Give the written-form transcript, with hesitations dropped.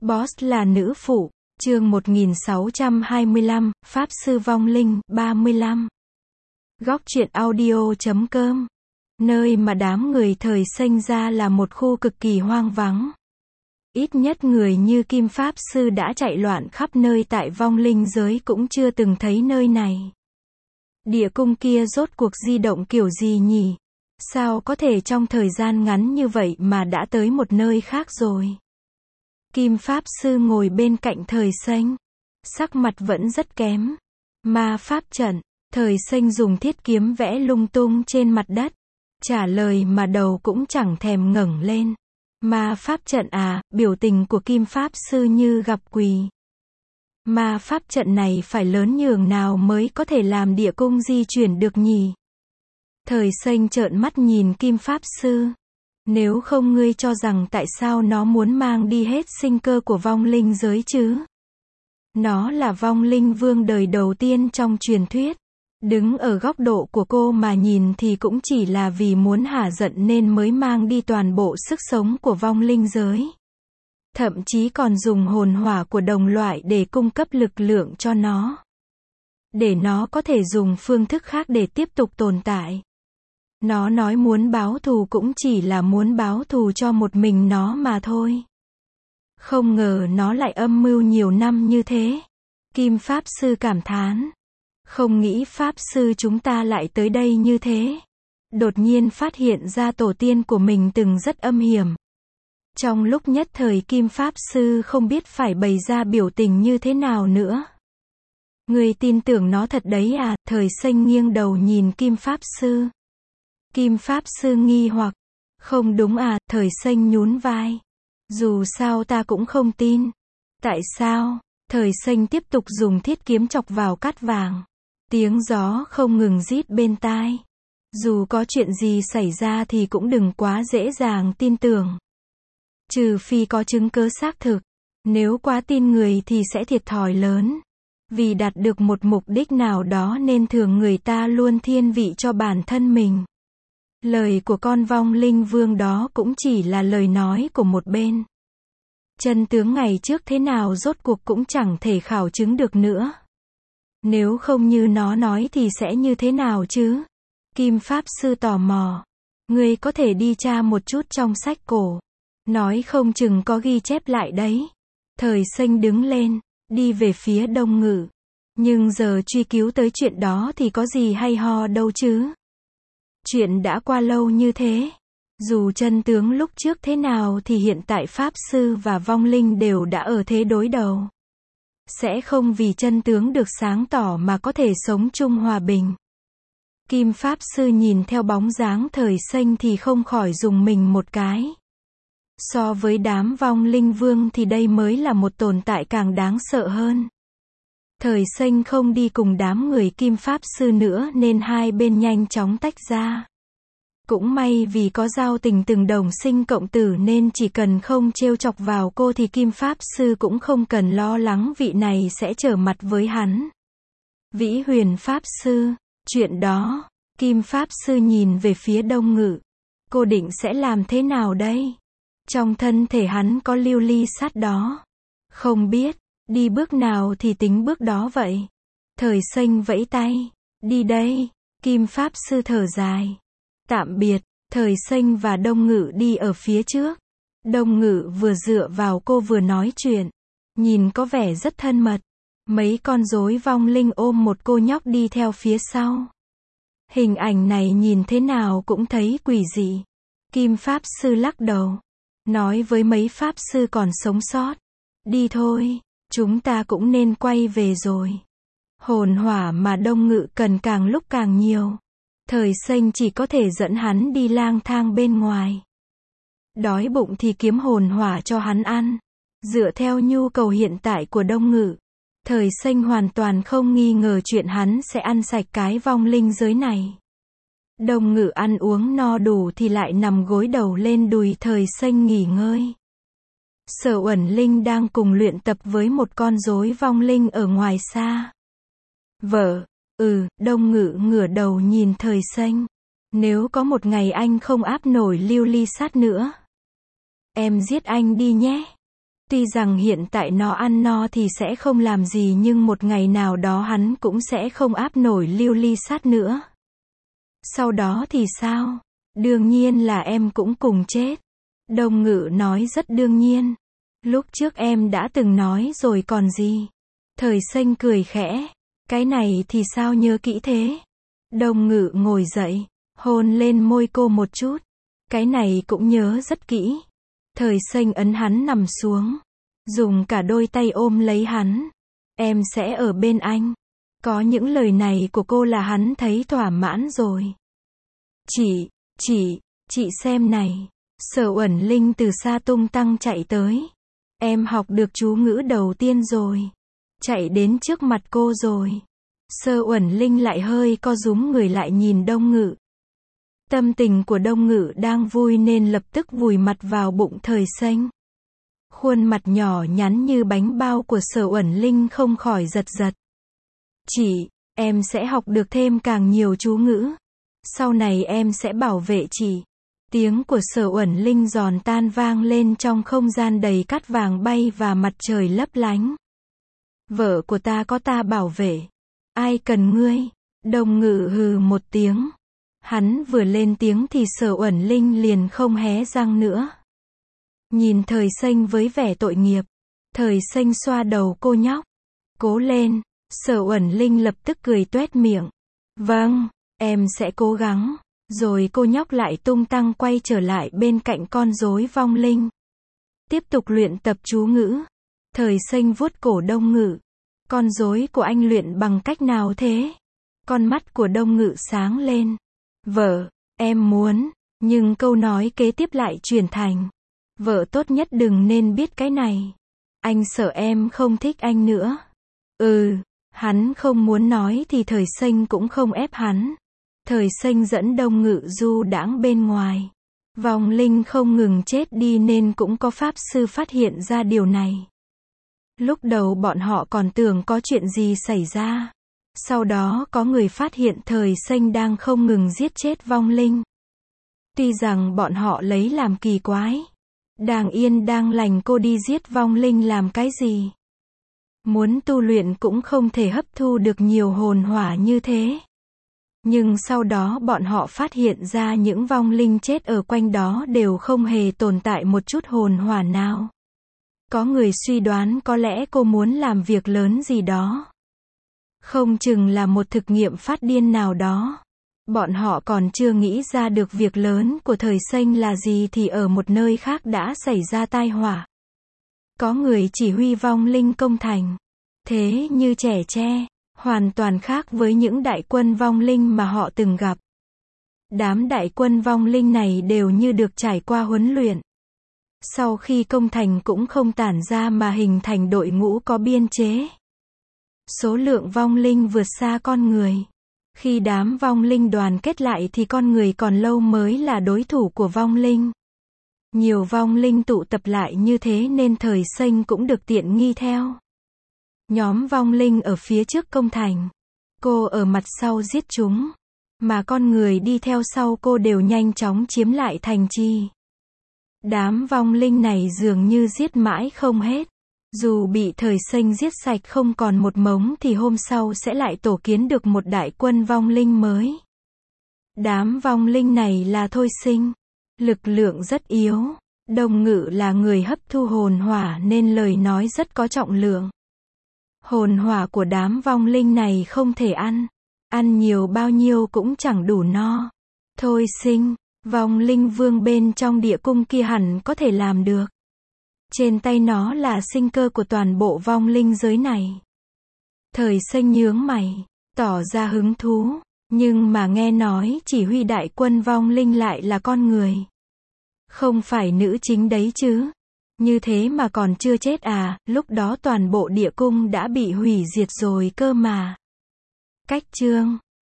Boss là nữ phụ. Chương 1625, Pháp sư vong linh, 35. Góc truyện audio.com. Nơi mà đám người thời sinh ra là một khu cực kỳ hoang vắng. Ít nhất người như Kim Pháp Sư đã chạy loạn khắp nơi tại vong linh giới cũng chưa từng thấy nơi này. Địa cung kia rốt cuộc di động kiểu gì nhỉ? Sao có thể trong thời gian ngắn như vậy mà đã tới một nơi khác rồi? Kim Pháp Sư ngồi bên cạnh thời sinh. Sắc mặt vẫn rất kém. Ma pháp trận. Thời sinh dùng thiết kiếm vẽ lung tung trên mặt đất. Trả lời mà đầu cũng chẳng thèm ngẩng lên. Ma pháp trận à, biểu tình của Kim Pháp Sư như gặp quỷ. Ma pháp trận này phải lớn nhường nào mới có thể làm địa cung di chuyển được nhỉ? Thời sinh trợn mắt nhìn Kim Pháp Sư. Nếu không ngươi cho rằng tại sao nó muốn mang đi hết sinh cơ của vong linh giới chứ? Nó là vong linh vương đời đầu tiên trong truyền thuyết. Đứng ở góc độ của cô mà nhìn thì cũng chỉ là vì muốn hả giận nên mới mang đi toàn bộ sức sống của vong linh giới. Thậm chí còn dùng hồn hỏa của đồng loại để cung cấp lực lượng cho nó. Để nó có thể dùng phương thức khác để tiếp tục tồn tại. Nó nói muốn báo thù cũng chỉ là muốn báo thù cho một mình nó mà thôi. Không ngờ nó lại âm mưu nhiều năm như thế. Kim Pháp Sư cảm thán. Không nghĩ Pháp Sư chúng ta lại tới đây như thế. Đột nhiên phát hiện ra tổ tiên của mình từng rất âm hiểm. Trong lúc nhất thời Kim Pháp Sư không biết phải bày ra biểu tình như thế nào nữa. Người tin tưởng nó thật đấy à? Thời sinh nghiêng đầu nhìn Kim Pháp Sư. Kim Pháp Sư nghi hoặc. Không đúng à? Thời sinh nhún vai. Dù sao ta cũng không tin. Tại sao? Thời sinh tiếp tục dùng thiết kiếm chọc vào cát vàng. Tiếng gió không ngừng rít bên tai. Dù có chuyện gì xảy ra thì cũng đừng quá dễ dàng tin tưởng. Trừ phi có chứng cứ xác thực. Nếu quá tin người thì sẽ thiệt thòi lớn. Vì đạt được một mục đích nào đó nên thường người ta luôn thiên vị cho bản thân mình. Lời của con vong linh vương đó cũng chỉ là lời nói của một bên. Chân tướng ngày trước thế nào rốt cuộc cũng chẳng thể khảo chứng được nữa. Nếu không như nó nói thì sẽ như thế nào chứ? Kim Pháp Sư tò mò. Ngươi có thể đi tra một chút trong sách cổ. Nói không chừng có ghi chép lại đấy. Thời sinh đứng lên, đi về phía Đông Ngự. Nhưng giờ truy cứu tới chuyện đó thì có gì hay ho đâu chứ? Chuyện đã qua lâu như thế. Dù chân tướng lúc trước thế nào thì hiện tại Pháp Sư và vong linh đều đã ở thế đối đầu. Sẽ không vì chân tướng được sáng tỏ mà có thể sống chung hòa bình. Kim Pháp Sư nhìn theo bóng dáng thời sinh thì không khỏi rùng mình một cái. So với đám vong linh vương thì đây mới là một tồn tại càng đáng sợ hơn. Thời sinh không đi cùng đám người Kim Pháp Sư nữa nên hai bên nhanh chóng tách ra. Cũng may vì có giao tình từng đồng sinh cộng tử nên chỉ cần không trêu chọc vào cô thì Kim Pháp Sư cũng không cần lo lắng vị này sẽ trở mặt với hắn. Vĩ Huyền Pháp Sư, chuyện đó, Kim Pháp Sư nhìn về phía Đông Ngự. Cô định sẽ làm thế nào đây? Trong thân thể hắn có lưu ly sắt đó. Không biết, đi bước nào thì tính bước đó vậy. Thời sinh vẫy tay, đi đây, Kim Pháp Sư thở dài. Tạm biệt, thời sinh và Đông Ngự đi ở phía trước. Đông Ngự vừa dựa vào cô vừa nói chuyện. Nhìn có vẻ rất thân mật. Mấy con rối vong linh ôm một cô nhóc đi theo phía sau. Hình ảnh này nhìn thế nào cũng thấy quỷ dị. Kim Pháp Sư lắc đầu. Nói với mấy Pháp Sư còn sống sót. Đi thôi, chúng ta cũng nên quay về rồi. Hồn hỏa mà Đông Ngự cần càng lúc càng nhiều. Thời sinh chỉ có thể dẫn hắn đi lang thang bên ngoài. Đói bụng thì kiếm hồn hỏa cho hắn ăn. Dựa theo nhu cầu hiện tại của Đông Ngự. Thời sinh hoàn toàn không nghi ngờ chuyện hắn sẽ ăn sạch cái vong linh giới này. Đông Ngự ăn uống no đủ thì lại nằm gối đầu lên đùi thời sinh nghỉ ngơi. Sở Uẩn Linh đang cùng luyện tập với một con rối vong linh ở ngoài xa. Vợ, Đông Ngự ngửa đầu nhìn thời sinh. Nếu có một ngày anh không áp nổi lưu ly sắt nữa, em giết anh đi nhé. Tuy rằng hiện tại nó ăn no thì sẽ không làm gì nhưng một ngày nào đó hắn cũng sẽ không áp nổi Lưu Ly Sát nữa. Sau đó thì sao? Đương nhiên là em cũng cùng chết. Đông Ngự nói rất đương nhiên. Lúc trước em đã từng nói rồi còn gì. Thời Xanh cười khẽ. Cái này thì sao nhớ kỹ thế? Đông Ngự ngồi dậy, hôn lên môi cô một chút. Cái này cũng nhớ rất kỹ. Thời Xanh ấn hắn nằm xuống, dùng cả đôi tay ôm lấy hắn. Em sẽ ở bên anh. Có những lời này của cô là hắn thấy thỏa mãn rồi. Chị xem này. Sở Uẩn Linh từ xa tung tăng chạy tới. Em học được chú ngữ đầu tiên rồi. Chạy đến trước mặt cô rồi. Sở Uẩn Linh lại hơi co rúm người lại nhìn Đông Ngự. Tâm tình của Đông Ngự đang vui nên lập tức vùi mặt vào bụng Thời Xanh. Khuôn mặt nhỏ nhắn như bánh bao của Sở Uẩn Linh không khỏi giật giật. Em sẽ học được thêm càng nhiều chú ngữ. Sau này em sẽ bảo vệ chị. Tiếng của Sở Uẩn Linh giòn tan vang lên trong không gian đầy cát vàng bay và mặt trời lấp lánh. Vợ của ta có ta bảo vệ. Ai cần ngươi? Đông Ngự hừ một tiếng. Hắn vừa lên tiếng thì Sở Uẩn Linh liền không hé răng nữa. Nhìn Thời Xanh với vẻ tội nghiệp. Thời Xanh xoa đầu cô nhóc. Cố lên. Sở Uẩn Linh lập tức cười toét miệng. Vâng, em sẽ cố gắng. Rồi cô nhóc lại tung tăng quay trở lại bên cạnh con rối vong linh. Tiếp tục luyện tập chú ngữ. Thời Xanh vuốt cổ Đông Ngự. Con rối của anh luyện bằng cách nào thế? Con mắt của Đông Ngự sáng lên. Vợ, em muốn. Nhưng câu nói kế tiếp lại chuyển thành. Vợ tốt nhất đừng nên biết cái này. Anh sợ em không thích anh nữa. Hắn không muốn nói thì Thời Xanh cũng không ép hắn. Thời Xanh dẫn Đông Ngự du đãng bên ngoài. Vong linh không ngừng chết đi nên cũng có pháp sư phát hiện ra điều này. Lúc đầu bọn họ còn tưởng có chuyện gì xảy ra. Sau đó có người phát hiện Thời Xanh đang không ngừng giết chết vong linh. Tuy rằng bọn họ lấy làm kỳ quái. Đang yên đang lành cô đi giết vong linh làm cái gì? Muốn tu luyện cũng không thể hấp thu được nhiều hồn hỏa như thế. Nhưng sau đó bọn họ phát hiện ra những vong linh chết ở quanh đó đều không hề tồn tại một chút hồn hỏa nào. Có người suy đoán có lẽ cô muốn làm việc lớn gì đó. Không chừng là một thực nghiệm phát điên nào đó. Bọn họ còn chưa nghĩ ra được việc lớn của Thời Xanh là gì thì ở một nơi khác đã xảy ra tai họa. Có người chỉ huy vong linh công thành. Thế như trẻ tre, hoàn toàn khác với những đại quân vong linh mà họ từng gặp. Đám đại quân vong linh này đều như được trải qua huấn luyện. Sau khi công thành cũng không tản ra mà hình thành đội ngũ có biên chế. Số lượng vong linh vượt xa con người. Khi đám vong linh đoàn kết lại thì con người còn lâu mới là đối thủ của vong linh. Nhiều vong linh tụ tập lại như thế nên Thời Xanh cũng được tiện nghi theo. Nhóm vong linh ở phía trước công thành. Cô ở mặt sau giết chúng. Mà con người đi theo sau cô đều nhanh chóng chiếm lại thành trì. Đám vong linh này dường như giết mãi không hết. Dù bị Thời Xanh giết sạch không còn một mống thì hôm sau sẽ lại tổ kiến được một đại quân vong linh mới. Đám vong linh này là thôi sinh. Lực lượng rất yếu. Đông Ngự là người hấp thu hồn hỏa nên lời nói rất có trọng lượng. Hồn hỏa của đám vong linh này không thể ăn. Ăn nhiều bao nhiêu cũng chẳng đủ no. Thôi sinh, vong linh vương bên trong địa cung kia hẳn có thể làm được. Trên tay nó là sinh cơ của toàn bộ vong linh giới này. Thời Xanh nhướng mày, tỏ ra hứng thú. Nhưng mà nghe nói chỉ huy đại quân vong linh lại là con người. Không phải nữ chính đấy chứ. Như thế mà còn chưa chết à, lúc đó toàn bộ địa cung đã bị hủy diệt rồi cơ mà. Cách chương